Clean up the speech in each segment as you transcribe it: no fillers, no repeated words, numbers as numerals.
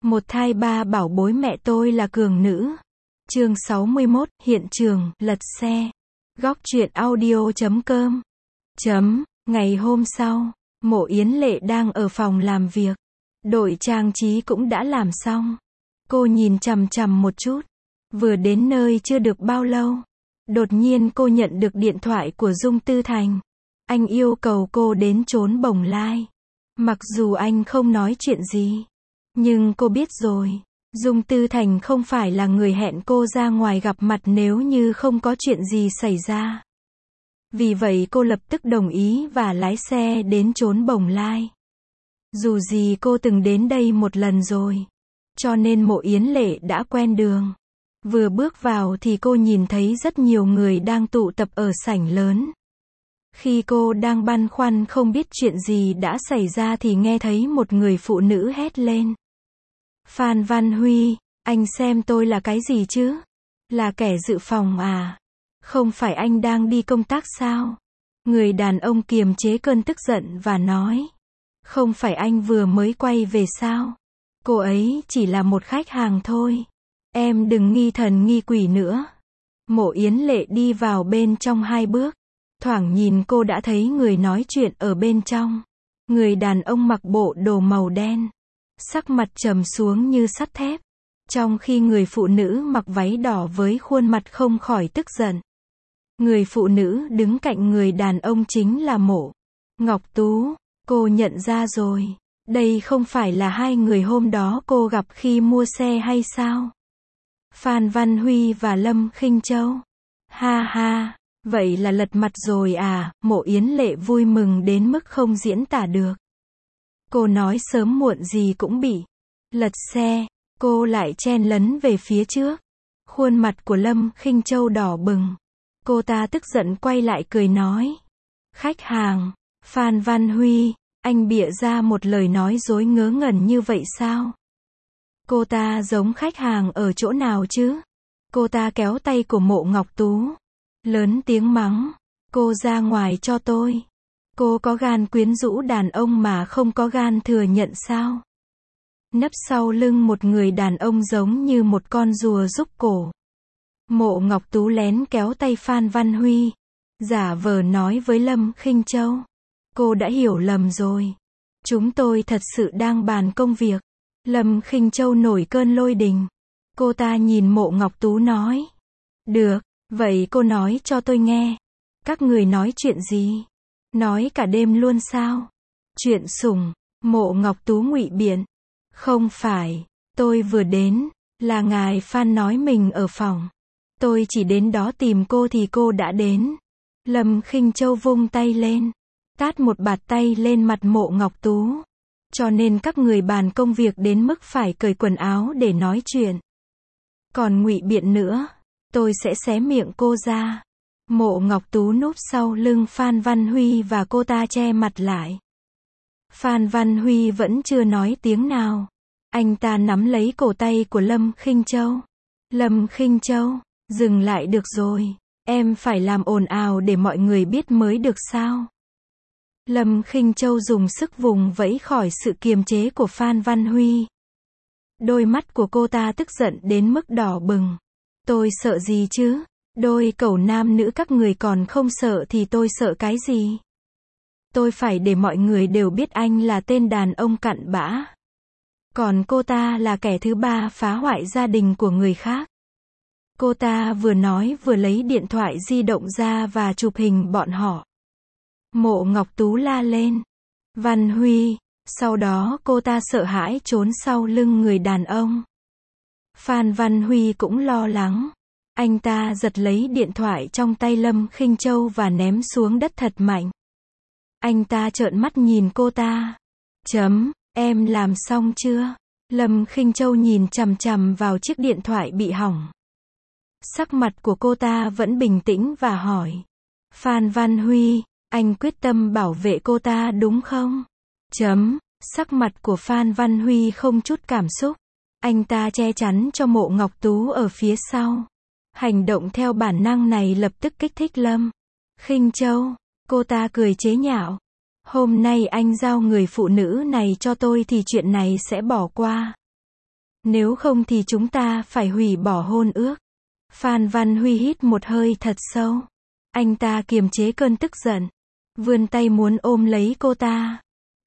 Một thai ba bảo bối mẹ tôi là cường nữ. Chương 61, hiện trường, lật xe. Góc truyện audio.com. Ngày hôm sau, Mộ Yến Lệ đang ở phòng làm việc. Đội trang trí cũng đã làm xong. Cô nhìn chằm chằm một chút. Vừa đến nơi chưa được bao lâu. Đột nhiên cô nhận được điện thoại của Dung Tư Thành. Anh yêu cầu cô đến trốn Bồng Lai. Mặc dù anh không nói chuyện gì. Nhưng cô biết rồi. Dung Tư Thành không phải là người hẹn cô ra ngoài gặp mặt nếu như không có chuyện gì xảy ra. Vì vậy cô lập tức đồng ý và lái xe đến trốn Bồng Lai. Dù gì cô từng đến đây một lần rồi. Cho nên Mộ Yến Lệ đã quen đường. Vừa bước vào thì cô nhìn thấy rất nhiều người đang tụ tập ở sảnh lớn. Khi cô đang băn khoăn không biết chuyện gì đã xảy ra thì nghe thấy một người phụ nữ hét lên. Phan Văn Huy, anh xem tôi là cái gì chứ? Là kẻ dự phòng à? Không phải anh đang đi công tác sao? Người đàn ông kiềm chế cơn tức giận và nói. Không phải anh vừa mới quay về sao? Cô ấy chỉ là một khách hàng thôi. Em đừng nghi thần nghi quỷ nữa. Mộ Yến Lệ đi vào bên trong 2 bước. Thoảng nhìn cô đã thấy người nói chuyện ở bên trong. Người đàn ông mặc bộ đồ màu đen. Sắc mặt trầm xuống như sắt thép. Trong khi người phụ nữ mặc váy đỏ với khuôn mặt không khỏi tức giận. Người phụ nữ đứng cạnh người đàn ông chính là Mộ Ngọc Tú. Cô nhận ra rồi. Đây không phải là 2 người hôm đó cô gặp khi mua xe hay sao? Phan Văn Huy và Lâm Khinh Châu. Ha ha, vậy là lật mặt rồi à? Mộ Yến Lệ vui mừng đến mức không diễn tả được. Cô nói sớm muộn gì cũng bị lật xe. Cô lại chen lấn về phía trước. Khuôn mặt của Lâm Khinh Châu đỏ bừng. Cô ta tức giận quay lại cười nói. Khách hàng, Phan Văn Huy, anh bịa ra một lời nói dối ngớ ngẩn như vậy sao? Cô ta giống khách hàng ở chỗ nào chứ? Cô ta kéo tay của Mộ Ngọc Tú. Lớn tiếng mắng. Cô ra ngoài cho tôi. Cô có gan quyến rũ đàn ông mà không có gan thừa nhận sao? Nấp sau lưng một người đàn ông giống như một con rùa rúc cổ. Mộ Ngọc Tú lén kéo tay Phan Văn Huy. Giả vờ nói với Lâm Khinh Châu. Cô đã hiểu lầm rồi. Chúng tôi thật sự đang bàn công việc. Lâm Khinh Châu nổi cơn lôi đình. Cô ta nhìn Mộ Ngọc Tú nói. Được, vậy cô nói cho tôi nghe. Các người nói chuyện gì? Nói cả đêm luôn sao? Chuyện sủng. Mộ Ngọc Tú ngụy biện. Không phải, tôi vừa đến, là ngài Phan nói mình ở phòng. Tôi chỉ đến đó tìm cô thì cô đã đến. Lâm Khinh Châu vung tay lên. Tát một bạt tay lên mặt Mộ Ngọc Tú. Cho nên các người bàn công việc đến mức phải cởi quần áo để nói chuyện. Còn ngụy biện nữa, tôi sẽ xé miệng cô ra. Mộ Ngọc Tú núp sau lưng Phan Văn Huy và cô ta che mặt lại. Phan Văn Huy vẫn chưa nói tiếng nào. Anh ta nắm lấy cổ tay của Lâm Khinh Châu. Lâm Khinh Châu, dừng lại được rồi. Em phải làm ồn ào để mọi người biết mới được sao? Lâm Khinh Châu dùng sức vùng vẫy khỏi sự kiềm chế của Phan Văn Huy. Đôi mắt của cô ta tức giận đến mức đỏ bừng. Tôi sợ gì chứ? Đôi cẩu nam nữ các người còn không sợ thì tôi sợ cái gì? Tôi phải để mọi người đều biết anh là tên đàn ông cặn bã. Còn cô ta là kẻ thứ ba phá hoại gia đình của người khác. Cô ta vừa nói vừa lấy điện thoại di động ra và chụp hình bọn họ. Mộ Ngọc Tú la lên. Văn Huy. Sau đó cô ta sợ hãi trốn sau lưng người đàn ông. Phan Văn Huy cũng lo lắng. Anh ta giật lấy điện thoại trong tay Lâm Khinh Châu và ném xuống đất thật mạnh. Anh ta trợn mắt nhìn cô ta. Em làm xong chưa? Lâm Khinh Châu nhìn chằm chằm vào chiếc điện thoại bị hỏng. Sắc mặt của cô ta vẫn bình tĩnh và hỏi. Phan Văn Huy, anh quyết tâm bảo vệ cô ta đúng không? Sắc mặt của Phan Văn Huy không chút cảm xúc. Anh ta che chắn cho Mộ Ngọc Tú ở phía sau. Hành động theo bản năng này lập tức kích thích Lâm Khinh Châu. Cô ta cười chế nhạo. Hôm nay anh giao người phụ nữ này cho tôi thì chuyện này sẽ bỏ qua. Nếu không thì chúng ta phải hủy bỏ hôn ước. Phan Văn Huy hít một hơi thật sâu. Anh ta kiềm chế cơn tức giận. Vươn tay muốn ôm lấy cô ta.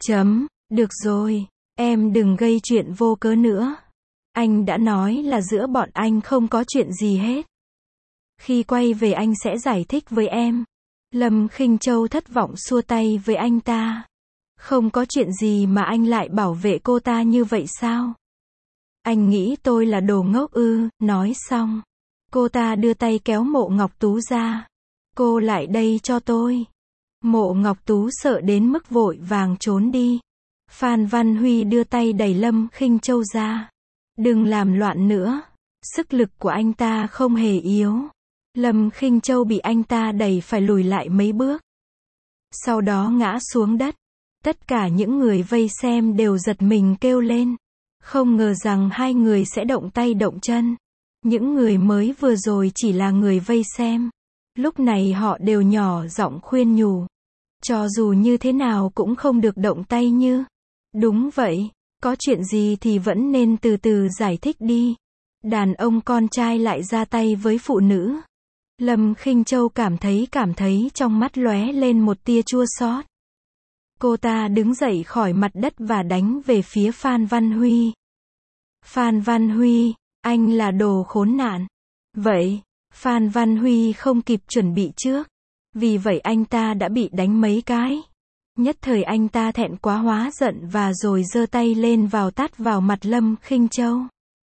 Được rồi, em đừng gây chuyện vô cớ nữa. Anh đã nói là giữa bọn anh không có chuyện gì hết. Khi quay về anh sẽ giải thích với em. Lâm Khinh Châu thất vọng xua tay với anh ta. Không có chuyện gì mà anh lại bảo vệ cô ta như vậy sao? Anh nghĩ tôi là đồ ngốc ư? Nói xong, cô ta đưa tay kéo Mộ Ngọc Tú ra. Cô lại đây cho tôi. Mộ Ngọc Tú sợ đến mức vội vàng trốn đi. Phan Văn Huy đưa tay đẩy Lâm Khinh Châu ra. Đừng làm loạn nữa. Sức lực của anh ta không hề yếu. Lâm Khinh Châu bị anh ta đẩy phải lùi lại mấy bước. Sau đó ngã xuống đất. Tất cả những người vây xem đều giật mình kêu lên. Không ngờ rằng hai người sẽ động tay động chân. Những người mới vừa rồi chỉ là người vây xem. Lúc này họ đều nhỏ giọng khuyên nhủ. Cho dù như thế nào cũng không được động tay như. Đúng vậy, có chuyện gì thì vẫn nên từ từ giải thích đi. Đàn ông con trai lại ra tay với phụ nữ. Lâm Khinh Châu cảm thấy trong mắt lóe lên một tia chua xót. Cô ta đứng dậy khỏi mặt đất và đánh về phía Phan Văn Huy. Phan Văn Huy, anh là đồ khốn nạn. Vậy, Phan Văn Huy không kịp chuẩn bị trước. Vì vậy anh ta đã bị đánh mấy cái. Nhất thời anh ta thẹn quá hóa giận và rồi giơ tay lên vào tát vào mặt Lâm Khinh Châu.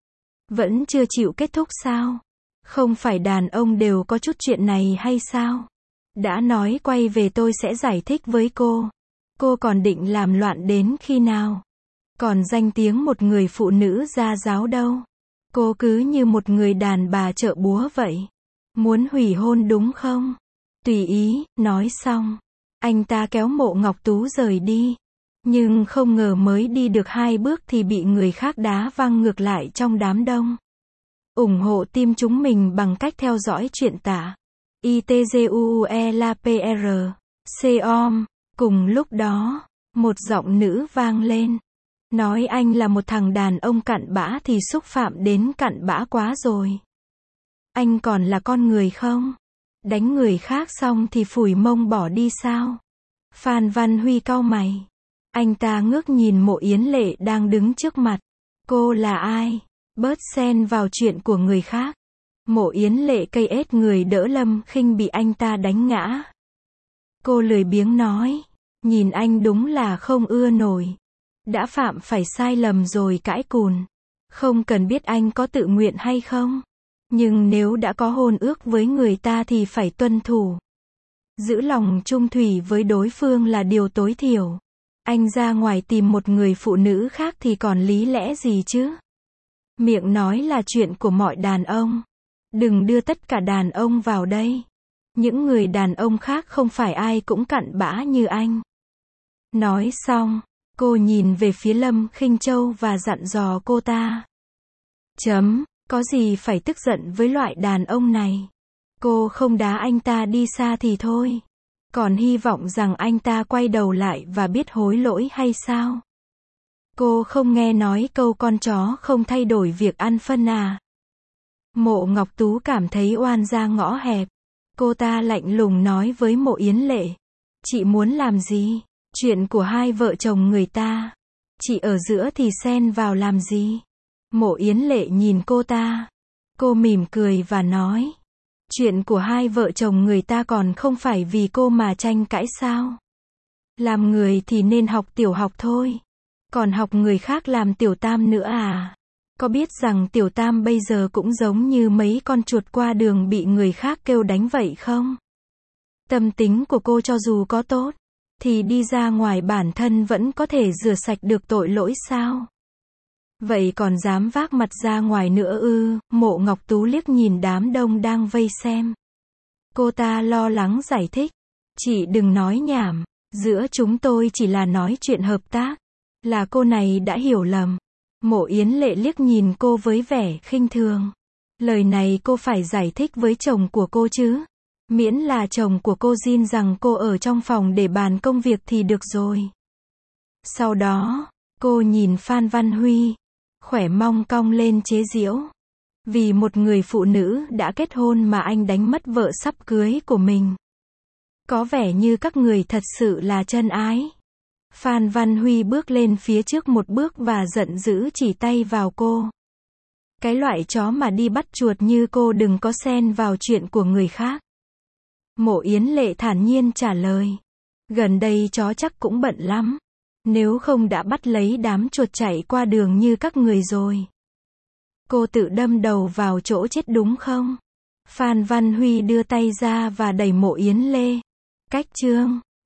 Vẫn chưa chịu kết thúc sao? Không phải đàn ông đều có chút chuyện này hay sao? Đã nói quay về tôi sẽ giải thích với cô. Cô còn định làm loạn đến khi nào? Còn danh tiếng một người phụ nữ gia giáo đâu? Cô cứ như một người đàn bà chợ búa vậy. Muốn hủy hôn đúng không? Tùy ý, nói xong. Anh ta kéo Mộ Ngọc Tú rời đi. Nhưng không ngờ mới đi được 2 bước thì bị người khác đá văng ngược lại trong đám đông. Ủng hộ team chúng mình bằng cách theo dõi truyện tả. ITZUUE LA PR. COM. Cùng lúc đó, một giọng nữ vang lên. Nói anh là một thằng đàn ông cặn bã thì xúc phạm đến cặn bã quá rồi. Anh còn là con người không? Đánh người khác xong thì phủi mông bỏ đi sao? Phan Văn Huy cau mày. Anh ta ngước nhìn Mộ Yến Lệ đang đứng trước mặt. Cô là ai? Bớt xen vào chuyện của người khác. Mộ Yến Lệ cây ết người đỡ Lâm Khinh bị anh ta đánh ngã. Cô lười biếng nói. Nhìn anh đúng là không ưa nổi. Đã phạm phải sai lầm rồi cãi cùn. Không cần biết anh có tự nguyện hay không. Nhưng nếu đã có hôn ước với người ta thì phải tuân thủ. Giữ lòng trung thủy với đối phương là điều tối thiểu. Anh ra ngoài tìm một người phụ nữ khác thì còn lý lẽ gì chứ? Miệng nói là chuyện của mọi đàn ông. Đừng đưa tất cả đàn ông vào đây. Những người đàn ông khác không phải ai cũng cặn bã như anh. Nói xong, cô nhìn về phía Lâm Khinh Châu và dặn dò cô ta. Có gì phải tức giận với loại đàn ông này. Cô không đá anh ta đi xa thì thôi. Còn hy vọng rằng anh ta quay đầu lại và biết hối lỗi hay sao? Cô không nghe nói câu con chó không thay đổi việc ăn phân à? Mộ Ngọc Tú cảm thấy oan ra ngõ hẹp. Cô ta lạnh lùng nói với Mộ Yến Lệ. Chị muốn làm gì? Chuyện của hai vợ chồng người ta. Chị ở giữa thì xen vào làm gì? Mộ Yến Lệ nhìn cô ta. Cô mỉm cười và nói. Chuyện của hai vợ chồng người ta còn không phải vì cô mà tranh cãi sao? Làm người thì nên học tiểu học thôi. Còn học người khác làm tiểu tam nữa à? Có biết rằng tiểu tam bây giờ cũng giống như mấy con chuột qua đường bị người khác kêu đánh vậy không? Tâm tính của cô cho dù có tốt, thì đi ra ngoài bản thân vẫn có thể rửa sạch được tội lỗi sao? Vậy còn dám vác mặt ra ngoài nữa ư? Mộ Ngọc Tú liếc nhìn đám đông đang vây xem. Cô ta lo lắng giải thích. Chị đừng nói nhảm. Giữa chúng tôi chỉ là nói chuyện hợp tác. Là cô này đã hiểu lầm. Mộ Yến Lệ liếc nhìn cô với vẻ khinh thường. Lời này cô phải giải thích với chồng của cô chứ. Miễn là chồng của cô xin rằng cô ở trong phòng để bàn công việc thì được rồi. Sau đó, cô nhìn Phan Văn Huy. khỏe mong cong lên chế giễu. Vì một người phụ nữ đã kết hôn mà anh đánh mất vợ sắp cưới của mình. Có vẻ như các người thật sự là chân ái. Phan Văn Huy bước lên phía trước một bước và giận dữ chỉ tay vào cô. Cái loại chó mà đi bắt chuột như cô đừng có xen vào chuyện của người khác. Mộ Yến Lệ thản nhiên trả lời. Gần đây chó chắc cũng bận lắm. Nếu không đã bắt lấy đám chuột chạy qua đường như các người rồi. Cô tự đâm đầu vào chỗ chết đúng không? Phan Văn Huy đưa tay ra và đẩy Mộ Yến Lê. Cách chương